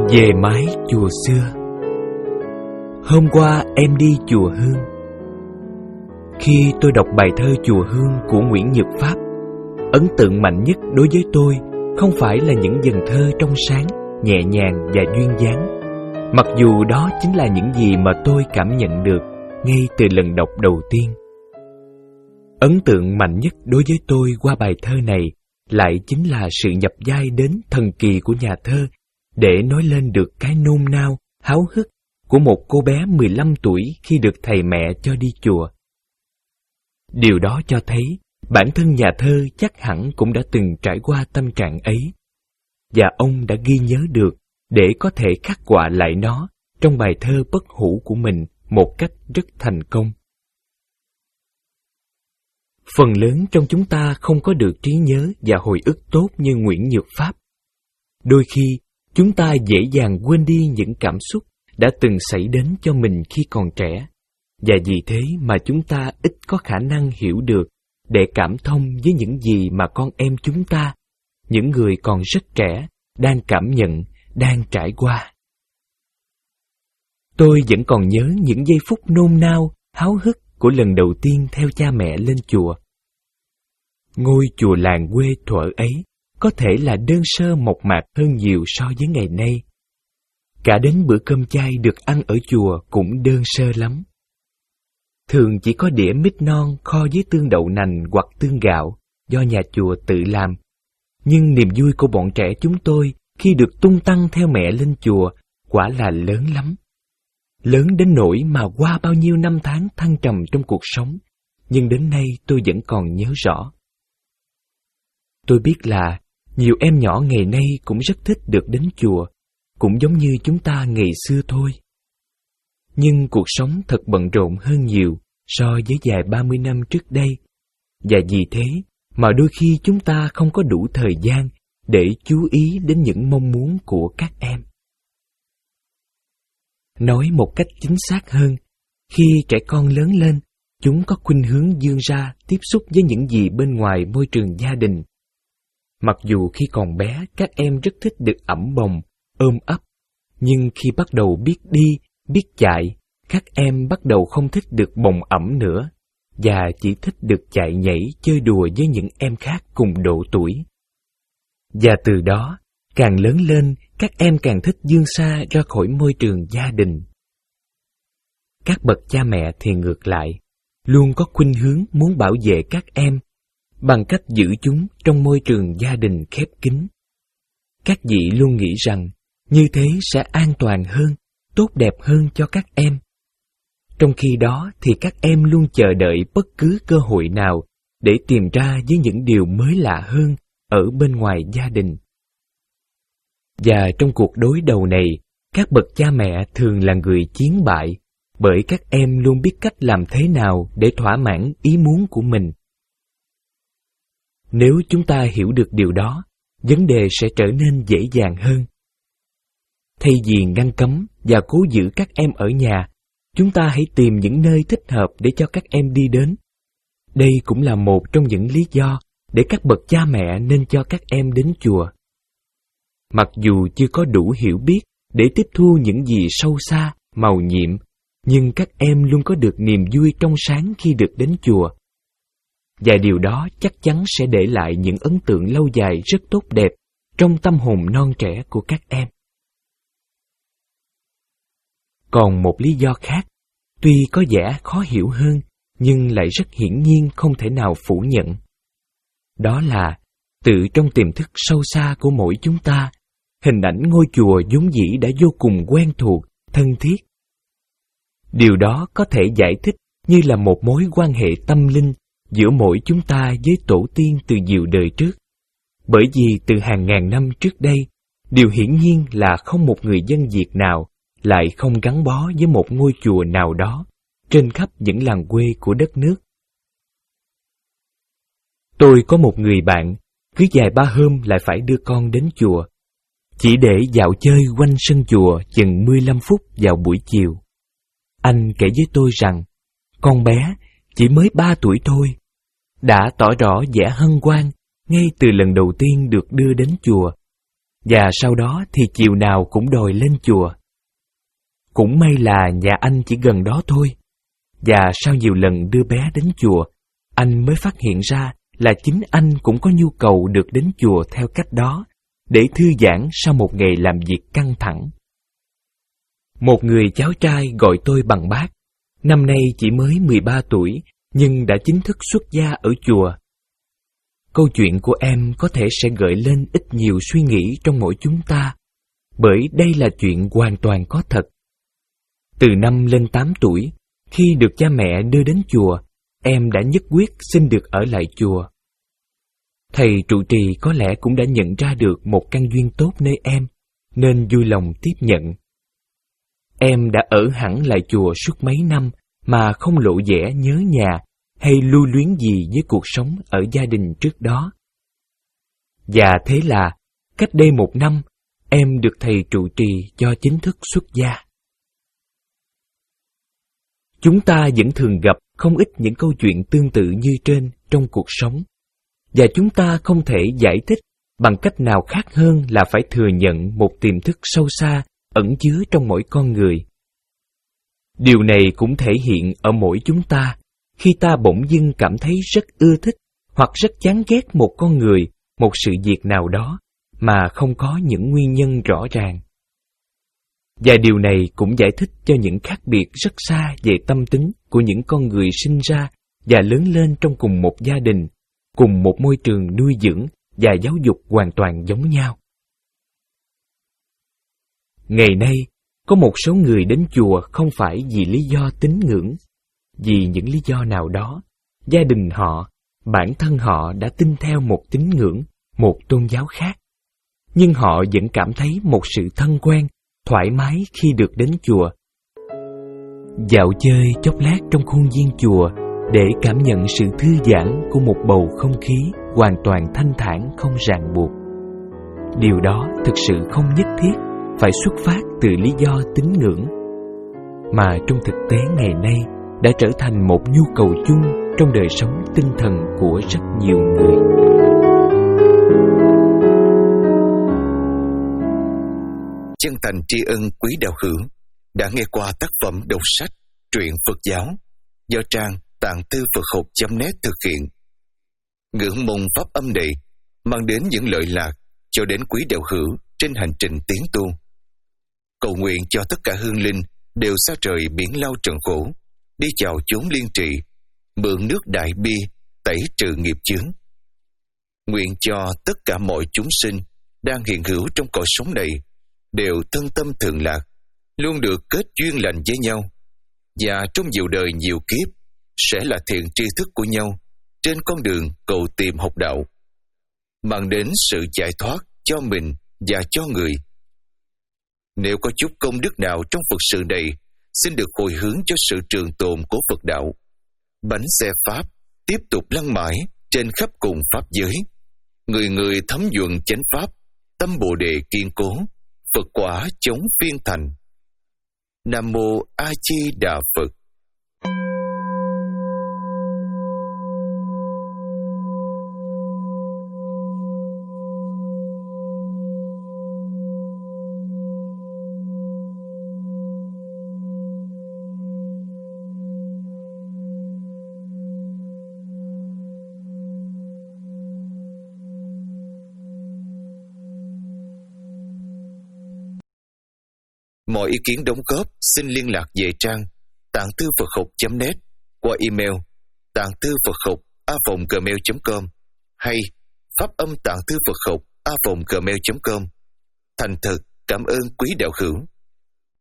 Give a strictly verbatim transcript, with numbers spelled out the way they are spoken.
Về mái chùa xưa. Hôm qua em đi chùa Hương. Khi tôi đọc bài thơ Chùa Hương của Nguyễn Nhật Pháp, ấn tượng mạnh nhất đối với tôi không phải là những dòng thơ trong sáng, nhẹ nhàng và duyên dáng, mặc dù đó chính là những gì mà tôi cảm nhận được ngay từ lần đọc đầu tiên. Ấn tượng mạnh nhất đối với tôi qua bài thơ này lại chính là sự nhập vai đến thần kỳ của nhà thơ để nói lên được cái nôn nao, háo hức của một cô bé mười lăm tuổi khi được thầy mẹ cho đi chùa. Điều đó cho thấy bản thân nhà thơ chắc hẳn cũng đã từng trải qua tâm trạng ấy, và ông đã ghi nhớ được để có thể khắc họa lại nó trong bài thơ bất hủ của mình một cách rất thành công. Phần lớn trong chúng ta không có được trí nhớ và hồi ức tốt như Nguyễn Nhật Pháp. Đôi khi, chúng ta dễ dàng quên đi những cảm xúc đã từng xảy đến cho mình khi còn trẻ, và vì thế mà chúng ta ít có khả năng hiểu được để cảm thông với những gì mà con em chúng ta, những người còn rất trẻ, đang cảm nhận, đang trải qua. Tôi vẫn còn nhớ những giây phút nôn nao, háo hức của lần đầu tiên theo cha mẹ lên chùa. Ngôi chùa làng quê thuở ấy có thể là đơn sơ mộc mạc hơn nhiều so với ngày nay. Cả đến bữa cơm chay được ăn ở chùa cũng đơn sơ lắm. Thường chỉ có đĩa mít non kho với tương đậu nành hoặc tương gạo do nhà chùa tự làm. Nhưng niềm vui của bọn trẻ chúng tôi khi được tung tăng theo mẹ lên chùa quả là lớn lắm. Lớn đến nỗi mà qua bao nhiêu năm tháng thăng trầm trong cuộc sống, nhưng đến nay tôi vẫn còn nhớ rõ. Tôi biết là nhiều em nhỏ ngày nay cũng rất thích được đến chùa, cũng giống như chúng ta ngày xưa thôi. Nhưng cuộc sống thật bận rộn hơn nhiều so với vài ba mươi năm trước đây, và vì thế mà đôi khi chúng ta không có đủ thời gian để chú ý đến những mong muốn của các em. Nói một cách chính xác hơn, khi trẻ con lớn lên, chúng có khuynh hướng vươn ra tiếp xúc với những gì bên ngoài môi trường gia đình. Mặc dù khi còn bé các em rất thích được ẵm bồng, ôm ấp, nhưng khi bắt đầu biết đi, biết chạy, các em bắt đầu không thích được bồng ẵm nữa, và chỉ thích được chạy nhảy chơi đùa với những em khác cùng độ tuổi. Và từ đó, càng lớn lên, các em càng thích vươn xa ra khỏi môi trường gia đình. Các bậc cha mẹ thì ngược lại, luôn có khuynh hướng muốn bảo vệ các em bằng cách giữ chúng trong môi trường gia đình khép kín. Các vị luôn nghĩ rằng như thế sẽ an toàn hơn, tốt đẹp hơn cho các em. Trong khi đó thì các em luôn chờ đợi bất cứ cơ hội nào để tìm ra với những điều mới lạ hơn ở bên ngoài gia đình. Và trong cuộc đối đầu này, các bậc cha mẹ thường là người chiến bại, bởi các em luôn biết cách làm thế nào để thỏa mãn ý muốn của mình. Nếu chúng ta hiểu được điều đó, vấn đề sẽ trở nên dễ dàng hơn. Thay vì ngăn cấm và cố giữ các em ở nhà, chúng ta hãy tìm những nơi thích hợp để cho các em đi đến. Đây cũng là một trong những lý do để các bậc cha mẹ nên cho các em đến chùa. Mặc dù chưa có đủ hiểu biết để tiếp thu những gì sâu xa, màu nhiệm, nhưng các em luôn có được niềm vui trong sáng khi được đến chùa. Và điều đó chắc chắn sẽ để lại những ấn tượng lâu dài rất tốt đẹp trong tâm hồn non trẻ của các em. Còn một lý do khác, tuy có vẻ khó hiểu hơn, nhưng lại rất hiển nhiên không thể nào phủ nhận. Đó là, tự trong tiềm thức sâu xa của mỗi chúng ta, hình ảnh ngôi chùa vốn dĩ đã vô cùng quen thuộc, thân thiết. Điều đó có thể giải thích như là một mối quan hệ tâm linh giữa mỗi chúng ta với tổ tiên từ nhiều đời trước. Bởi vì từ hàng ngàn năm trước đây, điều hiển nhiên là không một người dân Việt nào lại không gắn bó với một ngôi chùa nào đó trên khắp những làng quê của đất nước. Tôi có một người bạn, cứ vài ba hôm lại phải đưa con đến chùa, chỉ để dạo chơi quanh sân chùa chừng mười lăm phút vào buổi chiều. Anh kể với tôi rằng, con bé chỉ mới ba tuổi thôi, đã tỏ rõ vẻ hân hoan ngay từ lần đầu tiên được đưa đến chùa, và sau đó thì chiều nào cũng đòi lên chùa. Cũng may là nhà anh chỉ gần đó thôi, và sau nhiều lần đưa bé đến chùa, anh mới phát hiện ra là chính anh cũng có nhu cầu được đến chùa theo cách đó, để thư giãn sau một ngày làm việc căng thẳng. Một người cháu trai gọi tôi bằng bác, năm nay chỉ mới mười ba tuổi, nhưng đã chính thức xuất gia ở chùa. Câu chuyện của em có thể sẽ gợi lên ít nhiều suy nghĩ trong mỗi chúng ta, bởi đây là chuyện hoàn toàn có thật. Từ năm lên tám tuổi, khi được cha mẹ đưa đến chùa, em đã nhất quyết xin được ở lại chùa. Thầy trụ trì có lẽ cũng đã nhận ra được một căn duyên tốt nơi em, nên vui lòng tiếp nhận. Em đã ở hẳn lại chùa suốt mấy năm mà không lộ vẻ nhớ nhà hay lưu luyến gì với cuộc sống ở gia đình trước đó. Và thế là, cách đây một năm, em được thầy trụ trì cho chính thức xuất gia. Chúng ta vẫn thường gặp không ít những câu chuyện tương tự như trên trong cuộc sống, và chúng ta không thể giải thích bằng cách nào khác hơn là phải thừa nhận một tiềm thức sâu xa ẩn chứa trong mỗi con người. Điều này cũng thể hiện ở mỗi chúng ta khi ta bỗng dưng cảm thấy rất ưa thích hoặc rất chán ghét một con người, một sự việc nào đó mà không có những nguyên nhân rõ ràng. Và điều này cũng giải thích cho những khác biệt rất xa về tâm tính của những con người sinh ra và lớn lên trong cùng một gia đình, cùng một môi trường nuôi dưỡng và giáo dục hoàn toàn giống nhau. Ngày nay, có một số người đến chùa không phải vì lý do tín ngưỡng. Vì những lý do nào đó, gia đình họ, bản thân họ đã tin theo một tín ngưỡng, một tôn giáo khác. Nhưng họ vẫn cảm thấy một sự thân quen, thoải mái khi được đến chùa. Dạo chơi chốc lát trong khuôn viên chùa để cảm nhận sự thư giãn của một bầu không khí hoàn toàn thanh thản không ràng buộc. Điều đó thực sự không nhất thiết phải xuất phát từ lý do tín ngưỡng, mà trong thực tế ngày nay đã trở thành một nhu cầu chung trong đời sống tinh thần của rất nhiều người. Chân thành tri ân quý đạo hữu đã nghe qua tác phẩm đọc sách Truyện Phật giáo do trang tạng thư Phật học chấm net thực hiện. Ngưỡng mong pháp âm này mang đến những lợi lạc cho đến quý đạo hữu trên hành trình tiến tu. Cầu nguyện cho tất cả hương linh đều xa trời biển lao trần khổ, đi chào chốn liên trì, mượn nước đại bi tẩy trừ nghiệp chướng. Nguyện cho tất cả mọi chúng sinh đang hiện hữu trong cõi sống này đều thân tâm thường lạc, luôn được kết duyên lành với nhau, và trong nhiều đời nhiều kiếp sẽ là thiện tri thức của nhau trên con đường cầu tìm học đạo, mang đến sự giải thoát cho mình và cho người. Nếu có chút công đức nào trong Phật sự này, xin được hồi hướng cho sự trường tồn của Phật đạo. Bánh xe Pháp tiếp tục lăn mãi trên khắp cùng Pháp giới. Người người thấm nhuận chánh Pháp, tâm Bồ Đề kiên cố, Phật quả chống phiên thành. Nam Mô A Di Đà Phật. Mọi ý kiến đóng góp xin liên lạc về trang tạng thư Phật học chấm net qua email tạng thư Phật học a vòng gmail chấm com hay pháp âm tạng thư Phật học a vòng gmail chấm com. Thành thật cảm ơn quý đạo hữu.